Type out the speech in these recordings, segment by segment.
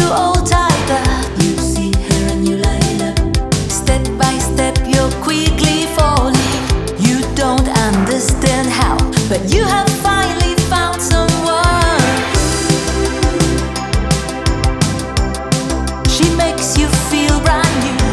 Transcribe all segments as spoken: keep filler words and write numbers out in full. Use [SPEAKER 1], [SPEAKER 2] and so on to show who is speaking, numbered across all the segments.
[SPEAKER 1] you hold tighter. You see her and you light up. Step by step you're quickly falling. You don't understand how, but you have finally found someone. She makes you feel brand new.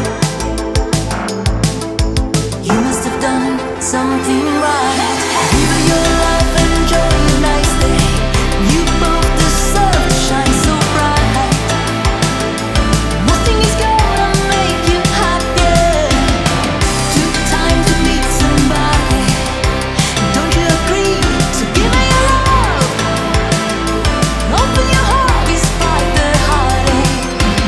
[SPEAKER 1] You must have done something right. Give her your life, enjoy a nice day. You both deserve to shine so bright. Nothing is gonna make you happier. Took time to meet somebody. Don't you agree? So give her your love. Open your heart despite the heartache.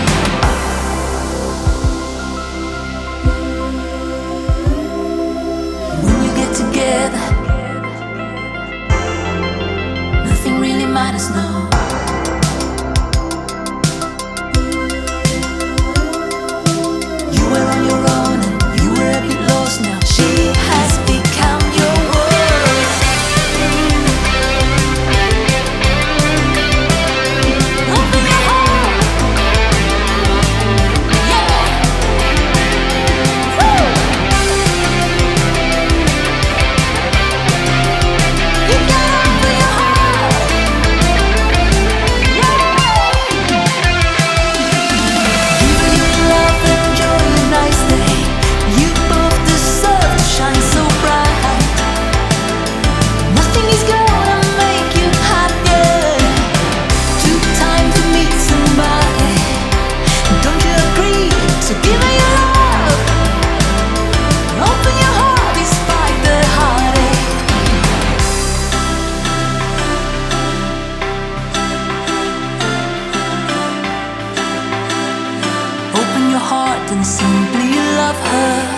[SPEAKER 1] When you get together, nothing really matters now. You were on your own and you were a bit lost now. She has become your world. Open your heart. Yeah. Woo. You gotta open your heart. Give her your love, enjoy a nice day. You both deserve to shine so bright. Nothing is gonna make you happier. Took time to meet somebody. Don't you agree? So give her your love. Open your heart despite the heartache. Open your heart and simply love her.